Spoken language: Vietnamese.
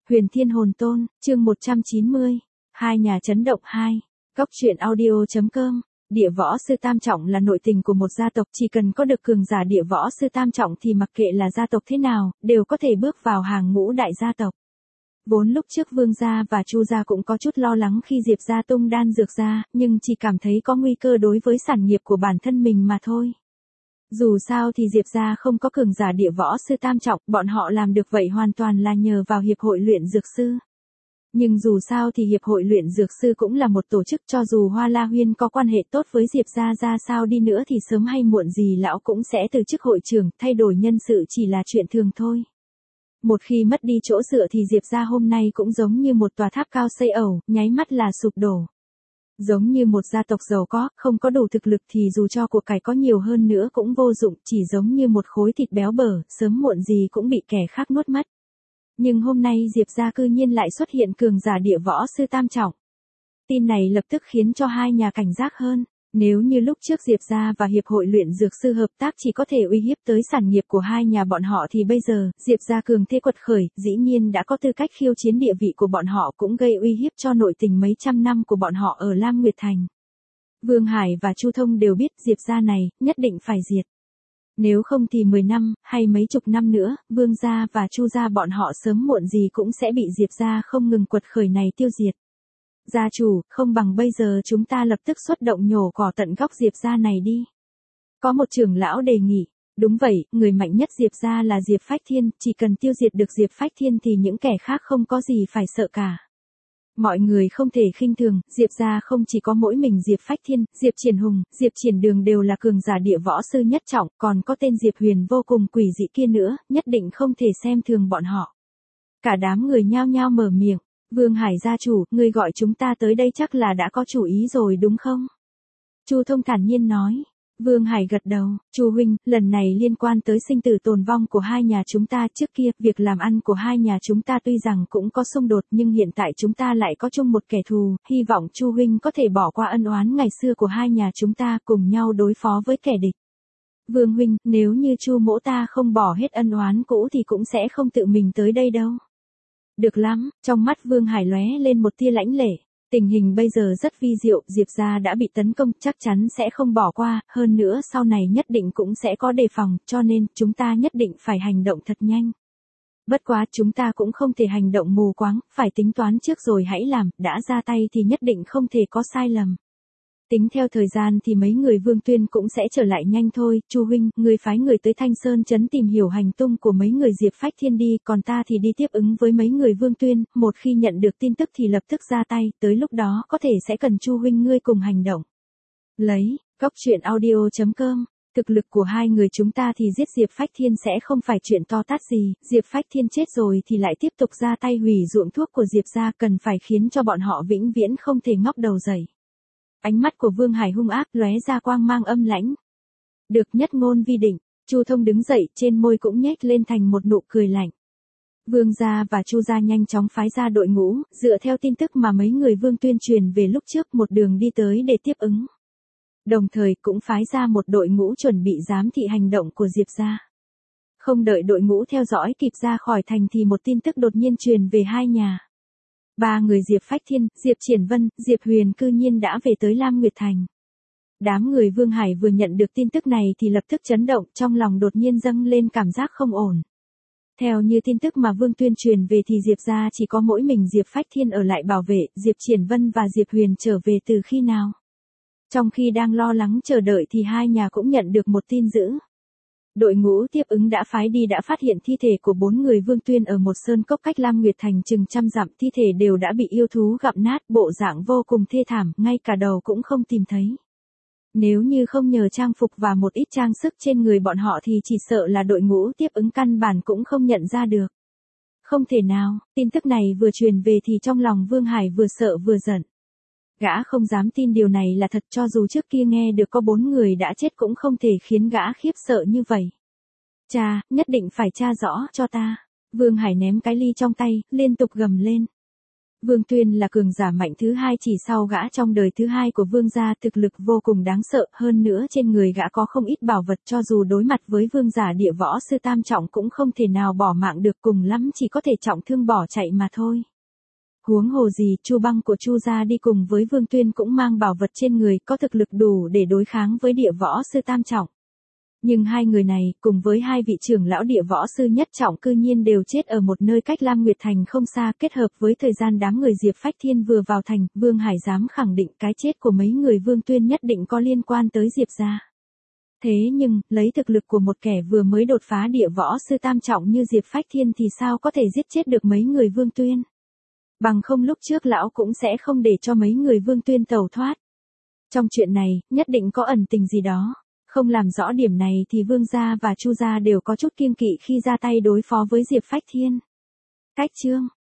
Huyền Thiên Hồn Tôn, chương 190. Hai nhà chấn động 2. Góc truyện audio.com. Địa võ sư tam trọng là nội tình của một gia tộc, chỉ cần có được cường giả địa võ sư tam trọng thì mặc kệ là gia tộc thế nào, đều có thể bước vào hàng ngũ đại gia tộc. Vốn lúc trước Vương gia và Chu gia cũng có chút lo lắng khi Diệp gia tung đan dược ra, nhưng chỉ cảm thấy có nguy cơ đối với sản nghiệp của bản thân mình mà thôi. Dù sao thì Diệp gia không có cường giả địa võ sư tam trọng, bọn họ làm được vậy hoàn toàn là nhờ vào hiệp hội luyện dược sư. Nhưng dù sao thì hiệp hội luyện dược sư cũng là một tổ chức, cho dù Hoa La Huyên có quan hệ tốt với Diệp gia ra sao đi nữa thì sớm hay muộn gì lão cũng sẽ từ chức hội trưởng, thay đổi nhân sự chỉ là chuyện thường thôi. Một khi mất đi chỗ dựa thì Diệp gia hôm nay cũng giống như một tòa tháp cao xây ẩu, nháy mắt là sụp đổ. Giống như một gia tộc giàu có, không có đủ thực lực thì dù cho của cải có nhiều hơn nữa cũng vô dụng, chỉ giống như một khối thịt béo bở, sớm muộn gì cũng bị kẻ khác nuốt mất. Nhưng hôm nay Diệp gia cư nhiên lại xuất hiện cường giả địa võ sư tam trọng. Tin này lập tức khiến cho hai nhà cảnh giác hơn. Nếu như lúc trước Diệp gia và hiệp hội luyện dược sư hợp tác chỉ có thể uy hiếp tới sản nghiệp của hai nhà bọn họ thì bây giờ, Diệp gia cường thế quật khởi, dĩ nhiên đã có tư cách khiêu chiến địa vị của bọn họ, cũng gây uy hiếp cho nội tình mấy trăm năm của bọn họ ở Lam Nguyệt Thành. Vương Hải và Chu Thông đều biết Diệp gia này, nhất định phải diệt. Nếu không thì 10 năm, hay mấy chục năm nữa, Vương gia và Chu gia bọn họ sớm muộn gì cũng sẽ bị Diệp gia không ngừng quật khởi này tiêu diệt. Gia chủ, không bằng bây giờ chúng ta lập tức xuất động nhổ cỏ tận gốc Diệp gia này đi. Có một trưởng lão đề nghị. Đúng vậy, người mạnh nhất Diệp gia là Diệp Phách Thiên, chỉ cần tiêu diệt được Diệp Phách Thiên thì những kẻ khác không có gì phải sợ cả. Mọi người không thể khinh thường, Diệp gia không chỉ có mỗi mình Diệp Phách Thiên, Diệp Triển Hùng, Diệp Triển Đường đều là cường giả địa võ sư nhất trọng, còn có tên Diệp Huyền vô cùng quỷ dị kia nữa, nhất định không thể xem thường bọn họ. Cả đám người nhao nhao mở miệng. Vương Hải gia chủ, ngươi gọi chúng ta tới đây chắc là đã có chủ ý rồi đúng không? Chu Thông thản nhiên nói. Vương Hải gật đầu, Chu huynh, lần này liên quan tới sinh tử tồn vong của hai nhà chúng ta, trước kia, việc làm ăn của hai nhà chúng ta tuy rằng cũng có xung đột nhưng hiện tại chúng ta lại có chung một kẻ thù, hy vọng Chu huynh có thể bỏ qua ân oán ngày xưa của hai nhà chúng ta, cùng nhau đối phó với kẻ địch. Vương huynh, nếu như Chu mỗ ta không bỏ hết ân oán cũ thì cũng sẽ không tự mình tới đây đâu. Được lắm, trong mắt Vương Hải lóe lên một tia lãnh lệ. Tình hình bây giờ rất vi diệu, Diệp gia đã bị tấn công, chắc chắn sẽ không bỏ qua, hơn nữa sau này nhất định cũng sẽ có đề phòng, cho nên chúng ta nhất định phải hành động thật nhanh. Bất quá chúng ta cũng không thể hành động mù quáng, phải tính toán trước rồi hãy làm, đã ra tay thì nhất định không thể có sai lầm. Tính theo thời gian thì mấy người Vương Tuyên cũng sẽ trở lại nhanh thôi, Chu huynh, người phái người tới Thanh Sơn trấn tìm hiểu hành tung của mấy người Diệp Phách Thiên đi, còn ta thì đi tiếp ứng với mấy người Vương Tuyên, một khi nhận được tin tức thì lập tức ra tay, tới lúc đó có thể sẽ cần Chu huynh ngươi cùng hành động. Lấy, góc truyện audio.com. Thực lực của hai người chúng ta thì giết Diệp Phách Thiên sẽ không phải chuyện to tát gì, Diệp Phách Thiên chết rồi thì lại tiếp tục ra tay hủy ruộng thuốc của Diệp gia, cần phải khiến cho bọn họ vĩnh viễn không thể ngóc đầu dậy. Ánh mắt của Vương Hải hung ác, lóe ra quang mang âm lãnh. Được, nhất ngôn vi định. Chu Thông đứng dậy, trên môi cũng nhếch lên thành một nụ cười lạnh. Vương gia và Chu gia nhanh chóng phái ra đội ngũ, dựa theo tin tức mà mấy người Vương tuyên truyền về lúc trước, một đường đi tới để tiếp ứng. Đồng thời cũng phái ra một đội ngũ chuẩn bị giám thị hành động của Diệp gia. Không đợi đội ngũ theo dõi kịp ra khỏi thành thì một tin tức đột nhiên truyền về hai nhà. Ba người Diệp Phách Thiên, Diệp Triển Vân, Diệp Huyền cư nhiên đã về tới Lam Nguyệt Thành. Đám người Vương Hải vừa nhận được tin tức này thì lập tức chấn động, trong lòng đột nhiên dâng lên cảm giác không ổn. Theo như tin tức mà Vương tuyên truyền về thì Diệp gia chỉ có mỗi mình Diệp Phách Thiên ở lại bảo vệ, Diệp Triển Vân và Diệp Huyền trở về từ khi nào? Trong khi đang lo lắng chờ đợi thì hai nhà cũng nhận được một tin dữ. Đội ngũ tiếp ứng đã phái đi đã phát hiện thi thể của 4 người Vương Tuyên ở một sơn cốc cách Lam Nguyệt Thành chừng trăm dặm, thi thể đều đã bị yêu thú gặm nát, bộ dạng vô cùng thê thảm, ngay cả đầu cũng không tìm thấy. Nếu như không nhờ trang phục và một ít trang sức trên người bọn họ thì chỉ sợ là đội ngũ tiếp ứng căn bản cũng không nhận ra được. Không thể nào, tin tức này vừa truyền về thì trong lòng Vương Hải vừa sợ vừa giận. Gã không dám tin điều này là thật, cho dù trước kia nghe được có 4 người đã chết cũng không thể khiến gã khiếp sợ như vậy. Cha, nhất định phải tra rõ cho ta. Vương Hải ném cái ly trong tay, liên tục gầm lên. Vương Tuyên là cường giả mạnh thứ hai chỉ sau gã trong đời thứ hai của vương gia, thực lực vô cùng đáng sợ, hơn nữa trên người gã có không ít bảo vật, cho dù đối mặt với vương giả địa võ sư tam trọng cũng không thể nào bỏ mạng được, cùng lắm chỉ có thể trọng thương bỏ chạy mà thôi. Huống hồ gì, Chu Băng của Chu gia đi cùng với Vương Tuyên cũng mang bảo vật trên người, có thực lực đủ để đối kháng với địa võ sư tam trọng. Nhưng hai người này, cùng với hai vị trưởng lão địa võ sư nhất trọng cư nhiên đều chết ở một nơi cách Lam Nguyệt Thành không xa, kết hợp với thời gian đám người Diệp Phách Thiên vừa vào thành, Vương Hải dám khẳng định cái chết của mấy người Vương Tuyên nhất định có liên quan tới Diệp gia. Thế nhưng, lấy thực lực của một kẻ vừa mới đột phá địa võ sư tam trọng như Diệp Phách Thiên thì sao có thể giết chết được mấy người Vương Tuyên? Bằng không lúc trước lão cũng sẽ không để cho mấy người Vương Tuyên tẩu thoát. Trong chuyện này, nhất định có ẩn tình gì đó. Không làm rõ điểm này thì Vương gia và Chu gia đều có chút kiêng kỵ khi ra tay đối phó với Diệp Phách Thiên. Cách chương